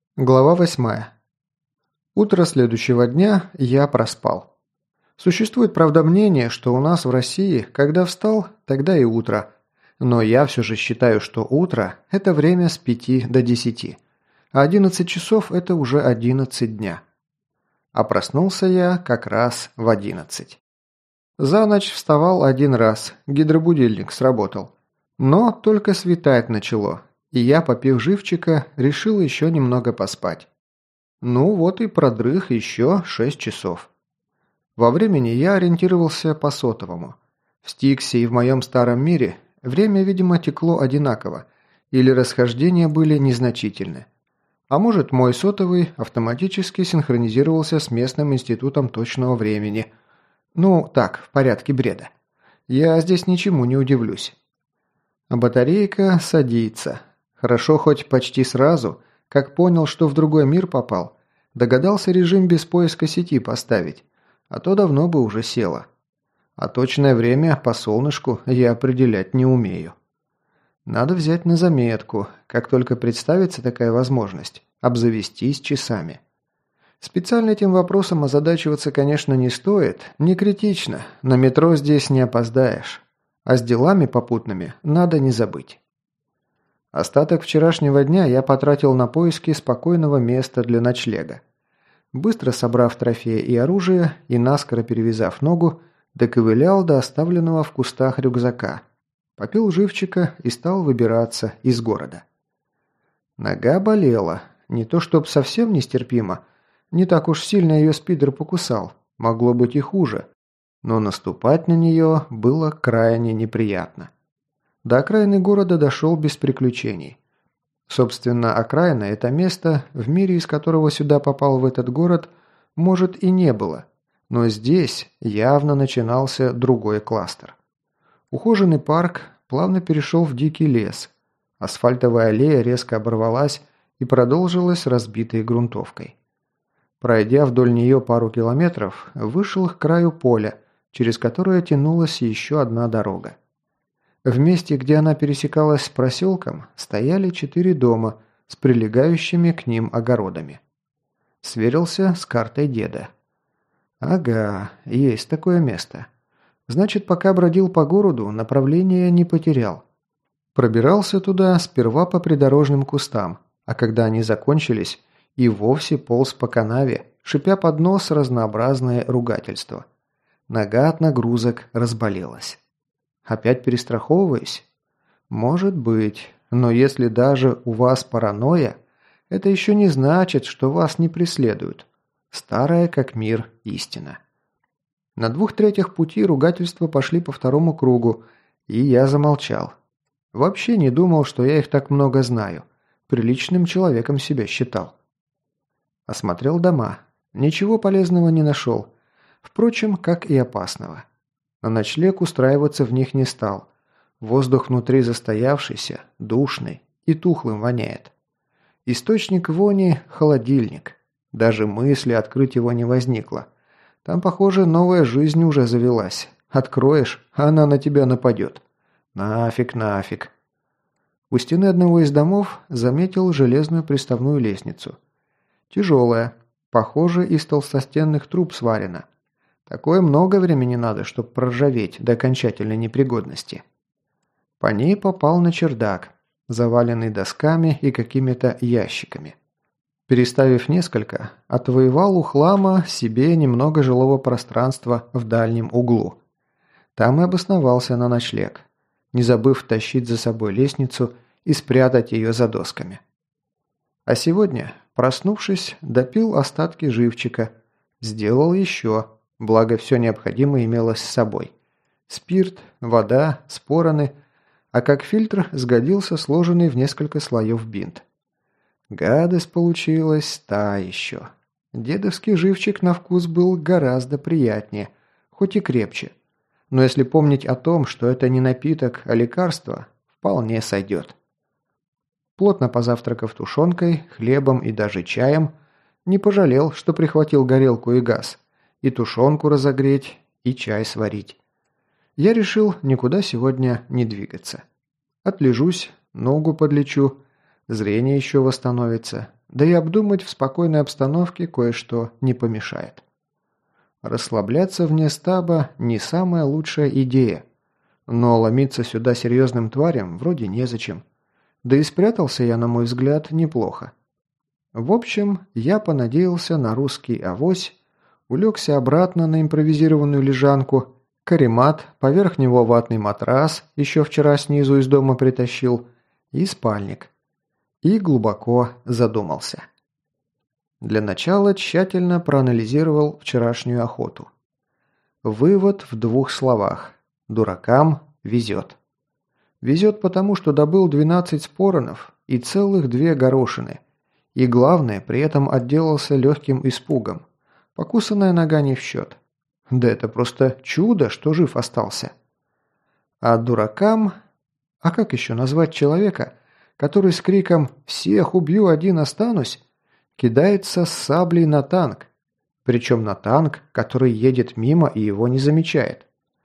Глава 8. Утро следующего дня я проспал. Существует, правда, мнение, что у нас в России, когда встал, тогда и утро. Но я все же считаю, что утро – это время с 5 до 10, а 11 часов – это уже 11 дня. А проснулся я как раз в 11. За ночь вставал один раз, гидробудильник сработал. Но только светать начало, и я, попив живчика, решил еще немного поспать. Ну вот и продрых еще 6 часов. Во времени я ориентировался по сотовому. В Стиксе и в моем старом мире время, видимо, текло одинаково, или расхождения были незначительны. А может, мой сотовый автоматически синхронизировался с местным институтом точного времени. Ну, так, в порядке бреда. Я здесь ничему не удивлюсь. А батарейка садится. Хорошо хоть почти сразу, как понял, что в другой мир попал, догадался режим без поиска сети поставить, а то давно бы уже села. А точное время по солнышку я определять не умею. Надо взять на заметку, как только представится такая возможность, обзавестись часами. Специально этим вопросом озадачиваться, конечно, не стоит, не критично, на метро здесь не опоздаешь. А с делами попутными надо не забыть. Остаток вчерашнего дня я потратил на поиски спокойного места для ночлега. Быстро собрав трофеи и оружие и наскоро перевязав ногу, доковылял до оставленного в кустах рюкзака. Попил живчика и стал выбираться из города. Нога болела, не то чтоб совсем нестерпимо, не так уж сильно ее спидер покусал, могло быть и хуже, но наступать на нее было крайне неприятно. До окраины города дошел без приключений. Собственно, окраина – это место, в мире, из которого сюда попал в этот город, может и не было, но здесь явно начинался другой кластер. Ухоженный парк плавно перешел в дикий лес. Асфальтовая аллея резко оборвалась и продолжилась разбитой грунтовкой. Пройдя вдоль нее пару километров, вышел к краю поля, через которое тянулась еще одна дорога. В месте, где она пересекалась с проселком, стояли 4 дома с прилегающими к ним огородами. Сверился с картой деда. Ага, есть такое место. Значит, пока бродил по городу, направление не потерял. Пробирался туда сперва по придорожным кустам, а когда они закончились, и вовсе полз по канаве, шипя под нос разнообразное ругательство. Нога от нагрузок разболелась. Опять перестраховываюсь? Может быть, но если даже у вас паранойя, это еще не значит, что вас не преследуют. Старая как мир истина. На 2/3 пути ругательства пошли по второму кругу, и я замолчал. Вообще не думал, что я их так много знаю. Приличным человеком себя считал. Осмотрел дома. Ничего полезного не нашел. Впрочем, как и опасного. На ночлег устраиваться в них не стал. Воздух внутри застоявшийся, душный и тухлым воняет. Источник вони – холодильник. Даже мысли открыть его не возникло. Там, похоже, новая жизнь уже завелась. Откроешь, а она на тебя нападет. Нафиг, нафиг. У стены одного из домов заметил железную приставную лестницу. Тяжелая. Похоже, из толстостенных труб сварена. Такое много времени надо, чтобы проржаветь до окончательной непригодности. По ней попал на чердак, заваленный досками и какими-то ящиками. Переставив несколько, отвоевал у хлама себе немного жилого пространства в дальнем углу. Там и обосновался на ночлег, не забыв тащить за собой лестницу и спрятать ее за досками. А сегодня, проснувшись, допил остатки живчика, сделал еще. Благо, все необходимое имелось с собой. Спирт, вода, спороны, а как фильтр сгодился сложенный в несколько слоев бинт. Гадость получилась та еще. Дедовский живчик на вкус был гораздо приятнее, хоть и крепче. Но если помнить о том, что это не напиток, а лекарство, вполне сойдет. Плотно позавтракав тушенкой, хлебом и даже чаем, не пожалел, что прихватил горелку и газ. И тушенку разогреть, и чай сварить. Я решил никуда сегодня не двигаться. Отлежусь, ногу подлечу, зрение еще восстановится, да и обдумать в спокойной обстановке кое-что не помешает. Расслабляться вне стаба не самая лучшая идея, но ломиться сюда серьезным тварям вроде незачем. Да и спрятался я, на мой взгляд, неплохо. В общем, я понадеялся на русский авось, улегся обратно на импровизированную лежанку, каремат, поверх него ватный матрас, еще вчера снизу из дома притащил, и спальник. И глубоко задумался. Для начала тщательно проанализировал вчерашнюю охоту. Вывод в 2 словах. Дуракам везет. Везет потому, что добыл 12 споронов и целых 2 горошины. И главное, при этом отделался легким испугом. Покусанная нога не в счет. Да это просто чудо, что жив остался. А дуракам... А как еще назвать человека, который с криком «Всех убью, один останусь» кидается с саблей на танк? Причем на танк, который едет мимо и его не замечает.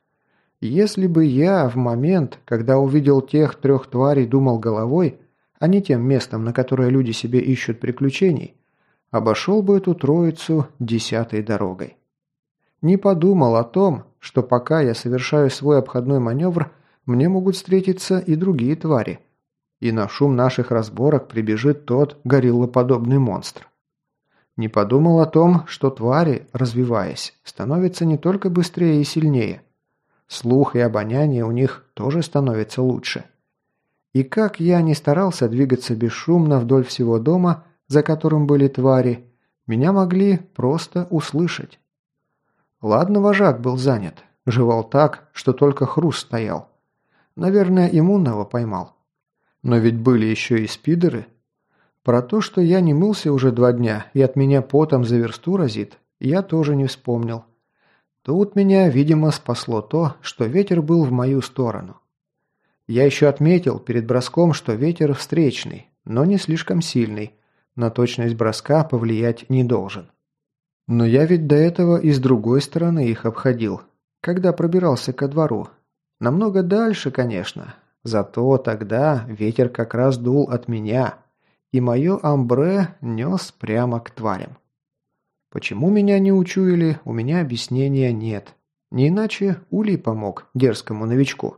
Если бы я в момент, когда увидел тех 3 тварей, думал головой, а не тем местом, на которое люди себе ищут приключений, обошел бы эту троицу 10-й дорогой. Не подумал о том, что пока я совершаю свой обходной маневр, мне могут встретиться и другие твари. И на шум наших разборок прибежит тот гориллоподобный монстр. Не подумал о том, что твари, развиваясь, становятся не только быстрее и сильнее. Слух и обоняние у них тоже становится лучше. И как я не старался двигаться бесшумно вдоль всего дома, за которым были твари, меня могли просто услышать. Ладно, вожак был занят, жевал так, что только хруст стоял. Наверное, иммунного поймал. Но ведь были еще и спидеры. Про то, что я не мылся уже 2 дня и от меня потом за версту разит, я тоже не вспомнил. Тут меня, видимо, спасло то, что ветер был в мою сторону. Я еще отметил перед броском, что ветер встречный, но не слишком сильный, на точность броска повлиять не должен. Но я ведь до этого и с другой стороны их обходил, когда пробирался ко двору. Намного дальше, конечно, зато тогда ветер как раз дул от меня, и мое амбре нес прямо к тварям. Почему меня не учуяли, у меня объяснения нет. Не иначе Улей помог дерзкому новичку.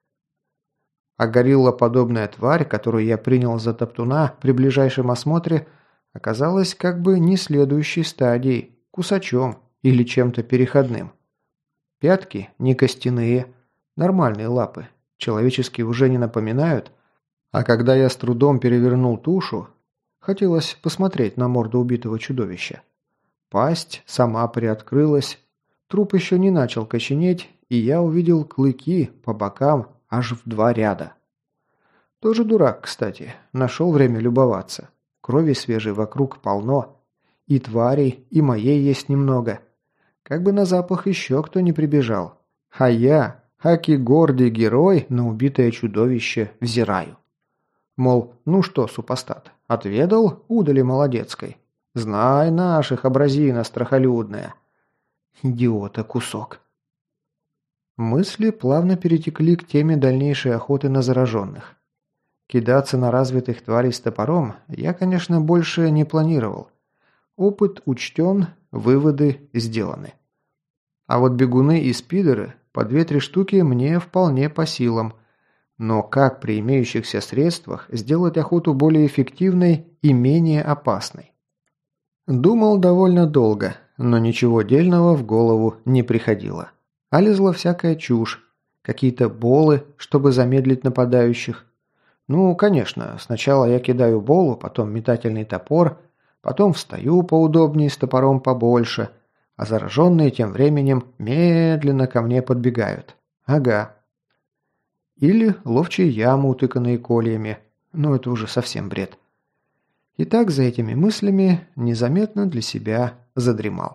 А гориллоподобная тварь, которую я принял за топтуна при ближайшем осмотре, оказалась как бы не следующей стадией, кусачом или чем-то переходным. Пятки не костяные, нормальные лапы, человеческие уже не напоминают, а когда я с трудом перевернул тушу, хотелось посмотреть на морду убитого чудовища. Пасть сама приоткрылась, труп еще не начал коченеть, и я увидел клыки по бокам аж в 2 ряда. Тоже дурак, кстати, нашел время любоваться. Крови свежей вокруг полно. И тварей, и моей есть немного. Как бы на запах еще кто не прибежал. А я, аки гордый герой, на убитое чудовище взираю. Мол, ну что, супостат, отведал удали молодецкой? Знай наших, абразина страхолюдная. Идиота кусок. Мысли плавно перетекли к теме дальнейшей охоты на зараженных. Кидаться на развитых тварей с топором я, конечно, больше не планировал. Опыт учтен, выводы сделаны. А вот бегуны и спидеры по 2-3 штуки мне вполне по силам. Но как при имеющихся средствах сделать охоту более эффективной и менее опасной? Думал довольно долго, но ничего дельного в голову не приходило. А лезла всякая чушь. Какие-то болы, чтобы замедлить нападающих. Ну, конечно, сначала я кидаю болу, потом метательный топор, потом встаю поудобнее с топором побольше, а зараженные тем временем медленно ко мне подбегают. Ага. Или ловчие ямы, утыканные кольями. Но это уже совсем бред. И так за этими мыслями незаметно для себя задремал.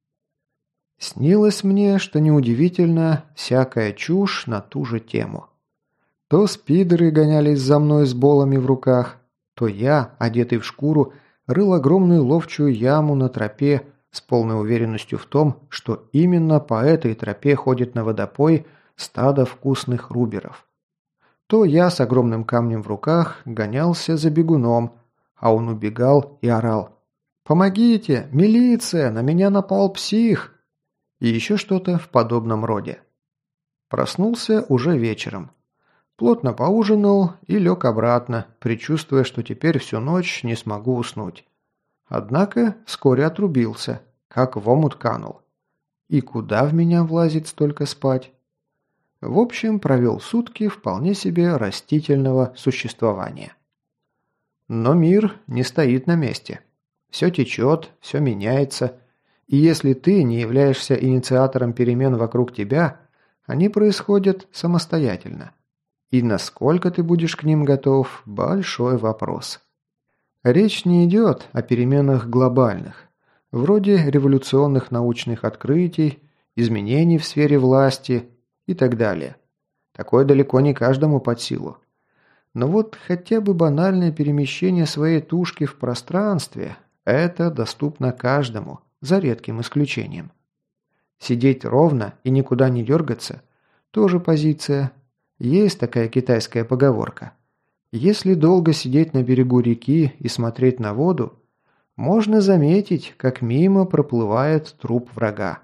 Снилось мне, что неудивительно, всякая чушь на ту же тему. То спидеры гонялись за мной с болами в руках, то я, одетый в шкуру, рыл огромную ловчую яму на тропе с полной уверенностью в том, что именно по этой тропе ходит на водопой стадо вкусных руберов. То я с огромным камнем в руках гонялся за бегуном, а он убегал и орал: «Помогите! Милиция! На меня напал псих!» И еще что-то в подобном роде. Проснулся уже вечером. Плотно поужинал и лег обратно, предчувствуя, что теперь всю ночь не смогу уснуть. Однако вскоре отрубился, как в омут канул. И куда в меня влазит столько спать? В общем, провел сутки вполне себе растительного существования. Но мир не стоит на месте. Все течет, все меняется. И если ты не являешься инициатором перемен вокруг тебя, они происходят самостоятельно. И насколько ты будешь к ним готов – большой вопрос. Речь не идет о переменах глобальных, вроде революционных научных открытий, изменений в сфере власти и так далее. Такое далеко не каждому под силу. Но вот хотя бы банальное перемещение своей тушки в пространстве – это доступно каждому, за редким исключением. Сидеть ровно и никуда не дергаться – тоже позиция. Есть такая китайская поговорка. Если долго сидеть на берегу реки и смотреть на воду, можно заметить, как мимо проплывает труп врага.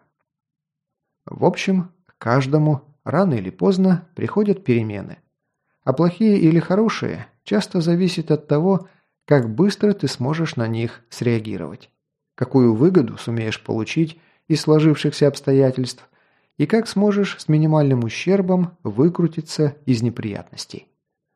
В общем, к каждому рано или поздно приходят перемены. А плохие или хорошие часто зависят от того, как быстро ты сможешь на них среагировать, какую выгоду сумеешь получить из сложившихся обстоятельств и как сможешь с минимальным ущербом выкрутиться из неприятностей.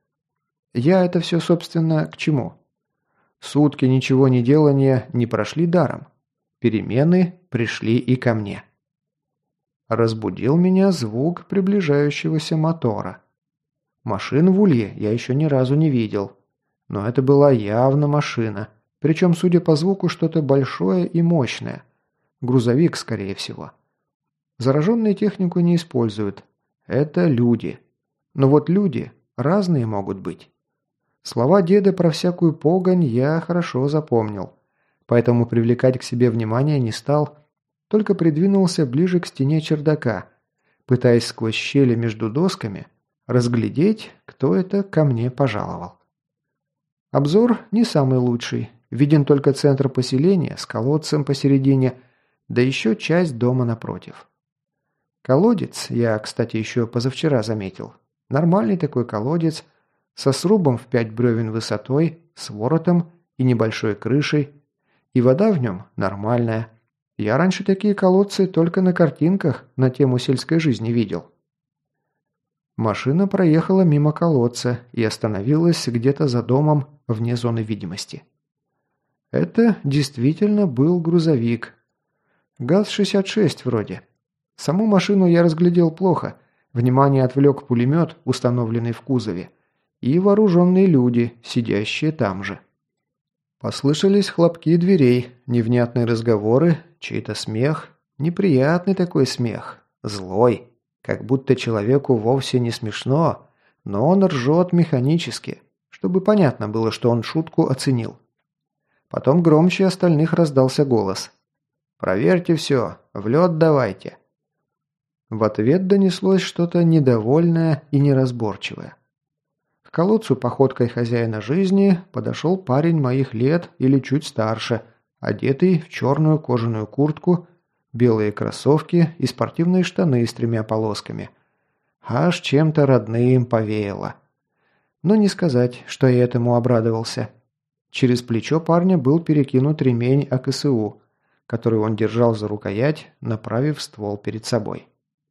Я это все, собственно, к чему? Сутки ничего не делания не прошли даром. Перемены пришли и ко мне. Разбудил меня звук приближающегося мотора. Машин в улье я еще ни разу не видел. Но это была явно машина. Причем, судя по звуку, что-то большое и мощное. Грузовик, скорее всего. Зараженные технику не используют. Это люди. Но вот люди разные могут быть. Слова деда про всякую погонь я хорошо запомнил. Поэтому привлекать к себе внимание не стал, только придвинулся ближе к стене чердака, пытаясь сквозь щели между досками разглядеть, кто это ко мне пожаловал. Обзор не самый лучший. Виден только центр поселения с колодцем посередине, да еще часть дома напротив. Колодец я, кстати, еще позавчера заметил. Нормальный такой колодец, со срубом в 5 бревен высотой, с воротом и небольшой крышей. И вода в нем нормальная. Я раньше такие колодцы только на картинках на тему сельской жизни видел. Машина проехала мимо колодца и остановилась где-то за домом вне зоны видимости. Это действительно был грузовик. ГАЗ-66 вроде. Саму машину я разглядел плохо. Внимание отвлек пулемет, установленный в кузове, и вооруженные люди, сидящие там же. Послышались хлопки дверей, невнятные разговоры, чей-то смех. Неприятный такой смех. Злой. Как будто человеку вовсе не смешно, но он ржет механически, чтобы понятно было, что он шутку оценил. Потом громче остальных раздался голос. «Проверьте все, в лед давайте». В ответ донеслось что-то недовольное и неразборчивое. К колодцу походкой хозяина жизни подошел парень моих лет или чуть старше, одетый в черную кожаную куртку, белые кроссовки и спортивные штаны с 3 полосками. Аж чем-то родным повеяло. Но не сказать, что я этому обрадовался. Через плечо парня был перекинут ремень АКСУ, который он держал за рукоять, направив ствол перед собой.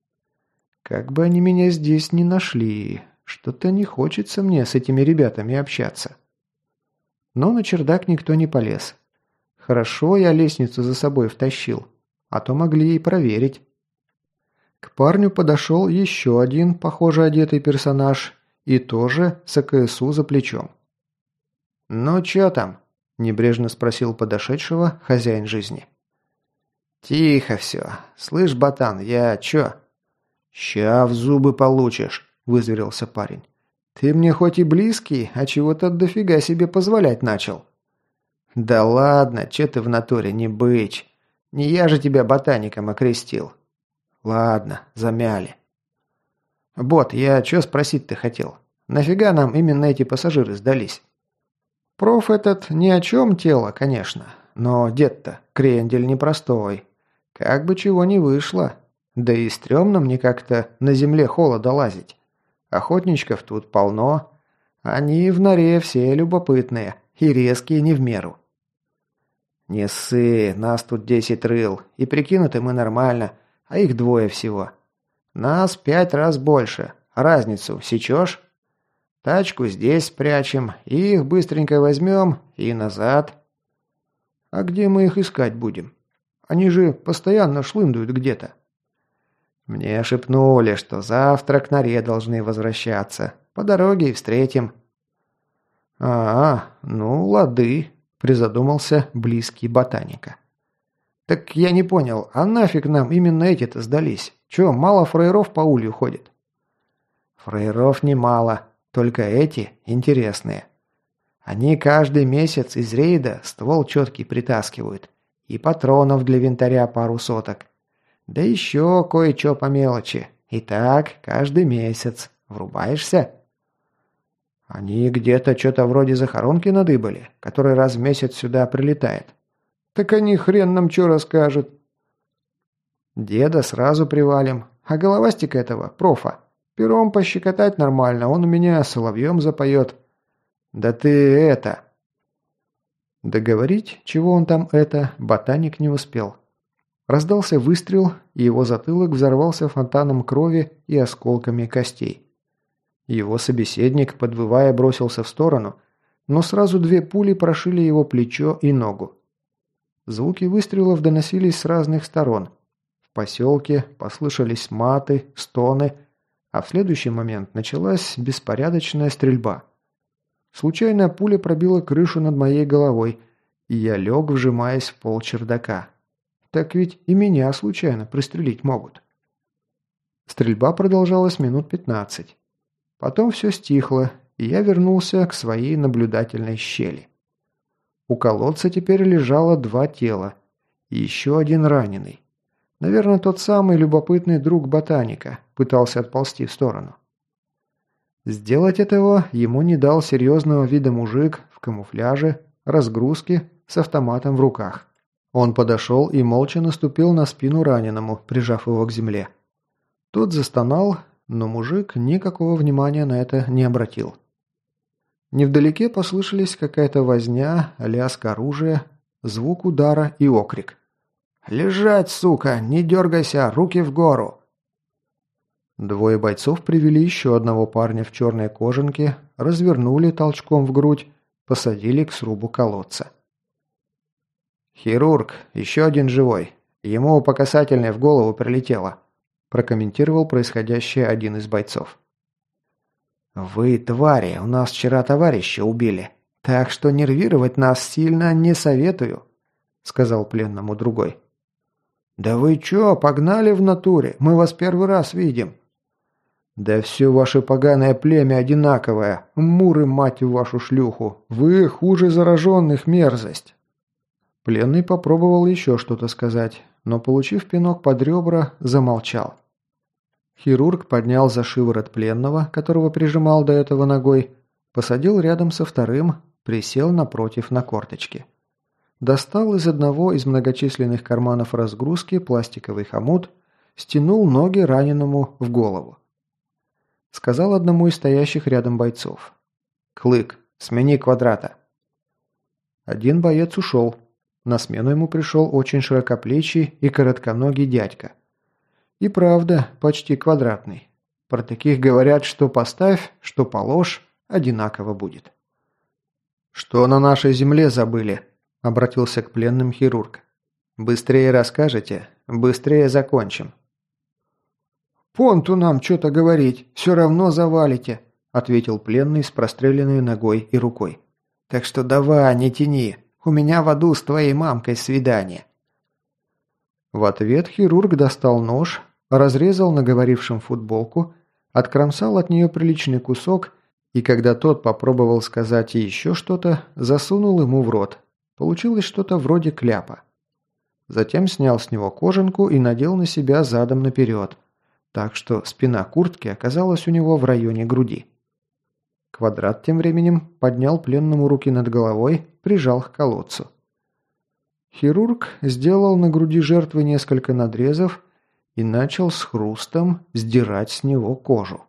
Как бы они меня здесь не нашли, что-то не хочется мне с этими ребятами общаться. Но на чердак никто не полез. Хорошо я лестницу за собой втащил, а то могли и проверить. К парню подошел еще один, похоже одетый персонаж, и тоже с АКСУ за плечом. «Ну чё там?» – небрежно спросил подошедшего хозяин жизни. «Тихо все. Слышь, ботан, я чё?» «Ща в зубы получишь», – вызверился парень. «Ты мне хоть и близкий, а чего-то дофига себе позволять начал». «Да ладно, чё ты в натуре не бычь? Не я же тебя ботаником окрестил». «Ладно, замяли». «Бот, я чё спросить-то хотел? Нафига нам именно эти пассажиры сдались?» Проф этот ни о чем тело, конечно, но дед-то крендель непростой. Как бы чего не вышло. Да и стрёмно мне как-то на земле холода лазить. Охотничков тут полно. Они в норе все любопытные и резкие не в меру. «Не ссы, нас тут 10 рыл, и прикинуты мы нормально, а их 2 всего. Нас 5 раз больше. Разницу сечешь? Тачку здесь спрячем, и их быстренько возьмем и назад». «А где мы их искать будем? Они же постоянно шлындают где-то». «Мне шепнули, что завтра к норе должны возвращаться. По дороге и встретим». Ну лады», – призадумался близкий ботаника. «Так я не понял, а нафиг нам именно эти-то сдались? Чё, мало фраеров по улью ходит?» «Фраеров немало, только эти интересные. Они каждый месяц из рейда ствол четкий притаскивают. И патронов для винтаря пару соток. Да еще кое-что по мелочи. И так каждый месяц. Врубаешься?» «Они где-то что-то вроде захоронки надыбали, который раз в месяц сюда прилетает». «Так они хрен нам что расскажут». «Деда сразу привалим, а головастика этого, профа, пером пощекотать нормально, он у меня соловьем запоет». «Да ты это...» Договорить, чего он там это, ботаник не успел. Раздался выстрел, и его затылок взорвался фонтаном крови и осколками костей. Его собеседник, подвывая, бросился в сторону, но сразу 2 пули прошили его плечо и ногу. Звуки выстрелов доносились с разных сторон. В поселке послышались маты, стоны, а в следующий момент началась беспорядочная стрельба. Случайная пуля пробила крышу над моей головой, и я лег, вжимаясь в пол чердака. Так ведь и меня случайно пристрелить могут. Стрельба продолжалась минут 15. Потом все стихло, и я вернулся к своей наблюдательной щели. У колодца теперь лежало 2 тела, и еще один раненый. Наверное, тот самый любопытный друг ботаника пытался отползти в сторону. Сделать этого ему не дал серьезного вида мужик в камуфляже, разгрузке, с автоматом в руках. Он подошел и молча наступил на спину раненому, прижав его к земле. Тот застонал, но мужик никакого внимания на это не обратил. Невдалеке послышались какая-то возня, лязг оружия, звук удара и окрик. «Лежать, сука! Не дергайся! Руки в гору!» 2 бойцов привели еще одного парня в черной кожанке, развернули толчком в грудь, посадили к срубу колодца. «Хирург, еще один живой. Ему по касательной в голову прилетело», – прокомментировал происходящее один из бойцов. «Вы, твари, у нас вчера товарища убили, так что нервировать нас сильно не советую», – сказал пленному другой. «Да вы чё, погнали в натуре, мы вас первый раз видим». «Да все ваше поганое племя одинаковое, муры, мать вашу шлюху, вы хуже зараженных, мерзость». Пленный попробовал еще что-то сказать, но, получив пинок под ребра, замолчал. Хирург поднял за шиворот пленного, которого прижимал до этого ногой, посадил рядом со вторым, присел напротив на корточки. Достал из одного из многочисленных карманов разгрузки пластиковый хомут, стянул ноги раненому в голову. Сказал одному из стоящих рядом бойцов. «Клык, смени квадрата». Один боец ушел. На смену ему пришел очень широкоплечий и коротконогий дядька. И правда, почти квадратный. Про таких говорят, что поставь, что положь, одинаково будет. «Что на нашей земле забыли?» – обратился к пленным хирург. «Быстрее расскажете, быстрее закончим». «Понту нам что-то говорить, все равно завалите», – ответил пленный с простреленной ногой и рукой. «Так что давай, не тяни, у меня в аду с твоей мамкой свидание». В ответ хирург достал нож, разрезал наговорившим футболку, откромсал от нее приличный кусок и, когда тот попробовал сказать еще что-то, засунул ему в рот. Получилось что-то вроде кляпа. Затем снял с него кожанку и надел на себя задом наперед, так что спина куртки оказалась у него в районе груди. Квадрат тем временем поднял пленному руки над головой, прижал к колодцу. Хирург сделал на груди жертвы несколько надрезов и начал с хрустом сдирать с него кожу.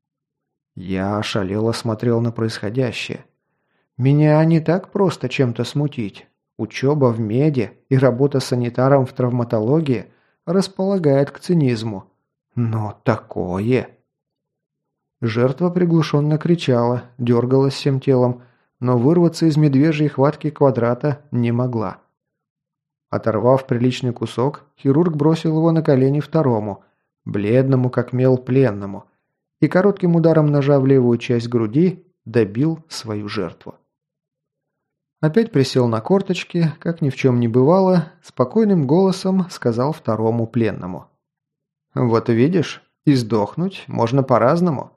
Я ошалело смотрел на происходящее. Меня не так просто чем-то смутить. Учеба в меди и работа санитаром в травматологии располагает к цинизму. Но такое... Жертва приглушенно кричала, дергалась всем телом, но вырваться из медвежьей хватки Квадрата не могла. Оторвав приличный кусок, хирург бросил его на колени второму, бледному как мел пленному, и коротким ударом ножа в левую часть груди добил свою жертву. Опять присел на корточки, как ни в чем не бывало, спокойным голосом сказал второму пленному. «Вот видишь, и сдохнуть можно по-разному».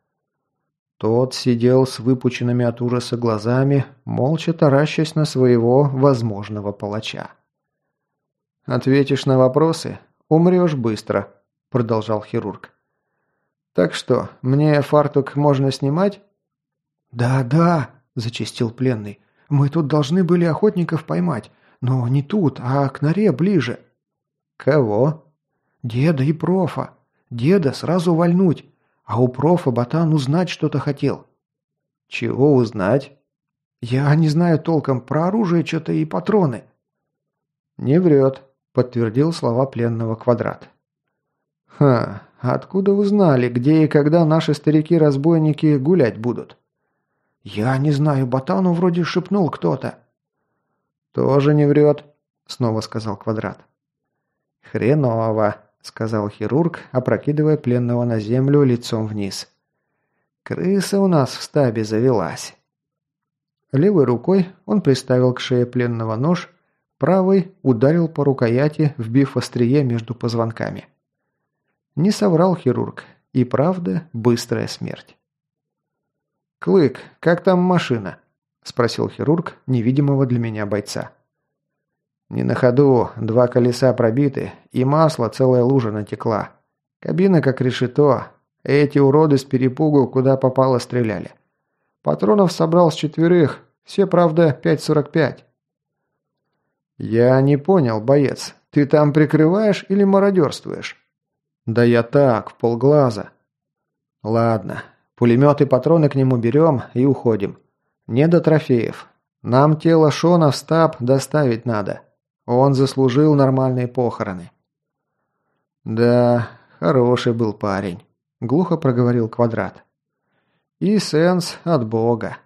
Тот сидел с выпученными от ужаса глазами, молча таращась на своего возможного палача. «Ответишь на вопросы, умрешь быстро», – продолжал хирург. «Так что, мне фартук можно снимать?» «Да», – зачастил пленный. «Мы тут должны были охотников поймать, но не тут, а к норе ближе». «Кого?» «Деда и профа. Деда сразу вальнуть, а у профа ботан узнать что-то хотел». «Чего узнать?» «Я не знаю толком, про оружие что-то и патроны». «Не врет», – подтвердил слова пленного Квадрат. «Ха, откуда вы знали, где и когда наши старики-разбойники гулять будут?» «Я не знаю, ботану вроде шепнул кто-то». «Тоже не врет», – снова сказал Квадрат. «Хреново», – сказал хирург, опрокидывая пленного на землю лицом вниз. «Крыса у нас в стабе завелась». Левой рукой он приставил к шее пленного нож, правой ударил по рукояти, вбив острие между позвонками. Не соврал хирург, и правда быстрая смерть. «Клык, как там машина?» – спросил хирург невидимого для меня бойца. «Не на ходу, 2 колеса пробиты, и масло целая лужа натекла. Кабина как решето. Эти уроды с перепугу куда попало стреляли. Патронов собрал с 4, все, правда, 5,45. «Я не понял, боец, ты там прикрываешь или мародерствуешь?» «Да я так, вполглаза». «Ладно, пулемет и патроны к нему берем и уходим. Не до трофеев. Нам тело Шона в стаб доставить надо. Он заслужил нормальные похороны». «Да, хороший был парень», – глухо проговорил Квадрат. «И сенс от Бога».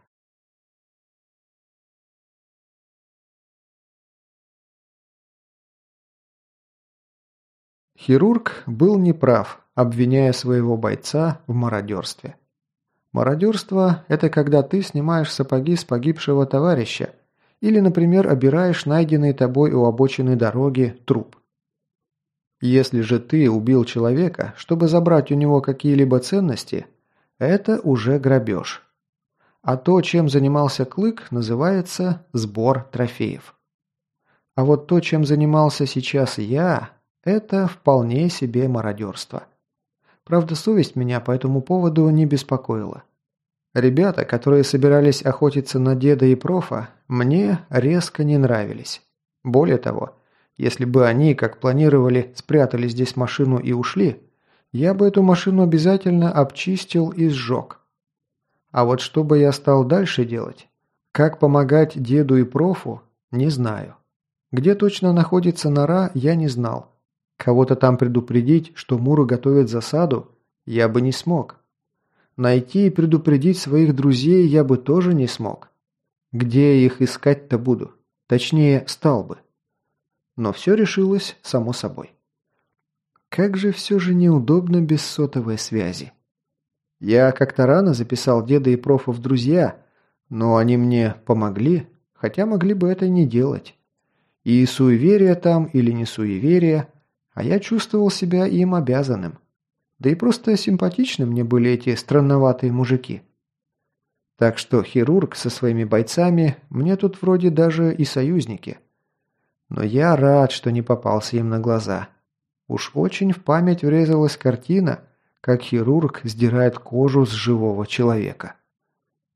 Хирург был неправ, обвиняя своего бойца в мародерстве. Мародерство – это когда ты снимаешь сапоги с погибшего товарища или, например, обираешь найденный тобой у обочины дороги труп. Если же ты убил человека, чтобы забрать у него какие-либо ценности, это уже грабеж. А то, чем занимался Клык, называется сбор трофеев. А вот то, чем занимался сейчас я, это вполне себе мародерство. Правда, совесть меня по этому поводу не беспокоила. Ребята, которые собирались охотиться на деда и профа, мне резко не нравились. Более того, если бы они, как планировали, спрятали здесь машину и ушли, я бы эту машину обязательно обчистил и сжег. А вот что бы я стал дальше делать, как помогать деду и профу, не знаю. Где точно находится нора, я не знал. Кого-то там предупредить, что муры готовят засаду, я бы не смог. Найти и предупредить своих друзей я бы тоже не смог. Где я их искать-то буду? Точнее, стал бы. Но все решилось само собой. Как же все же неудобно без сотовой связи. Я как-то рано записал деда и профа в друзья, но они мне помогли, хотя могли бы это не делать. И суеверие там или не суеверие, а я чувствовал себя им обязанным. Да и просто симпатичны мне были эти странноватые мужики. Так что хирург со своими бойцами мне тут вроде даже и союзники. Но я рад, что не попался им на глаза. Уж очень в память врезалась картина, как хирург сдирает кожу с живого человека.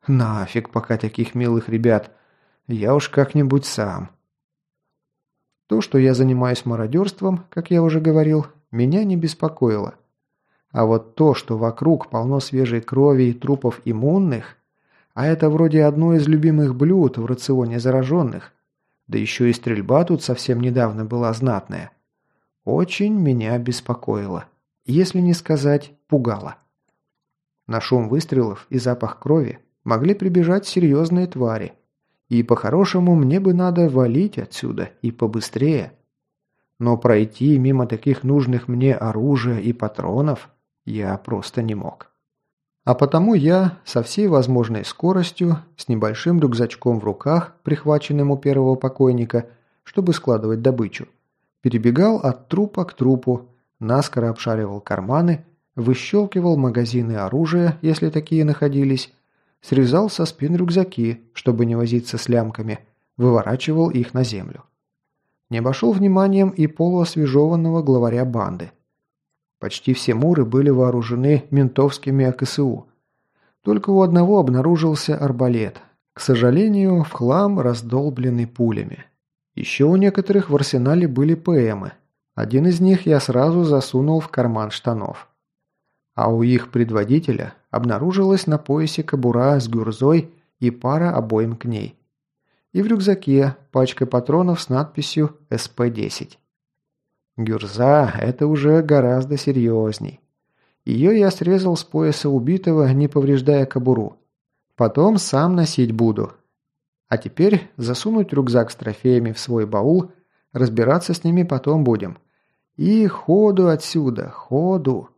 Нафиг пока таких милых ребят. Я уж как-нибудь сам. То, что я занимаюсь мародерством, как я уже говорил, меня не беспокоило. А вот то, что вокруг полно свежей крови и трупов иммунных, а это вроде одно из любимых блюд в рационе зараженных, да еще и стрельба тут совсем недавно была знатная, очень меня беспокоило, если не сказать пугало. На шум выстрелов и запах крови могли прибежать серьезные твари, и по-хорошему мне бы надо валить отсюда и побыстрее. Но пройти мимо таких нужных мне оружия и патронов я просто не мог. А потому я со всей возможной скоростью, с небольшим рюкзачком в руках, прихваченным у первого покойника, чтобы складывать добычу, перебегал от трупа к трупу, наскоро обшаривал карманы, выщелкивал магазины оружия, если такие находились, срезал со спин рюкзаки, чтобы не возиться с лямками, выворачивал их на землю. Не обошел вниманием и полуосвежеванного главаря банды. Почти все муры были вооружены ментовскими АКСУ. Только у одного обнаружился арбалет, к сожалению, в хлам раздолбленный пулями. Еще у некоторых в арсенале были ПМы. Один из них я сразу засунул в карман штанов. А у их предводителя обнаружилась на поясе кобура с гюрзой и пара обоим к ней. И в рюкзаке пачка патронов с надписью «СП-10». Гюрза – это уже гораздо серьезней. Ее я срезал с пояса убитого, не повреждая кобуру. Потом сам носить буду. А теперь засунуть рюкзак с трофеями в свой баул, разбираться с ними потом будем. И ходу отсюда, ходу.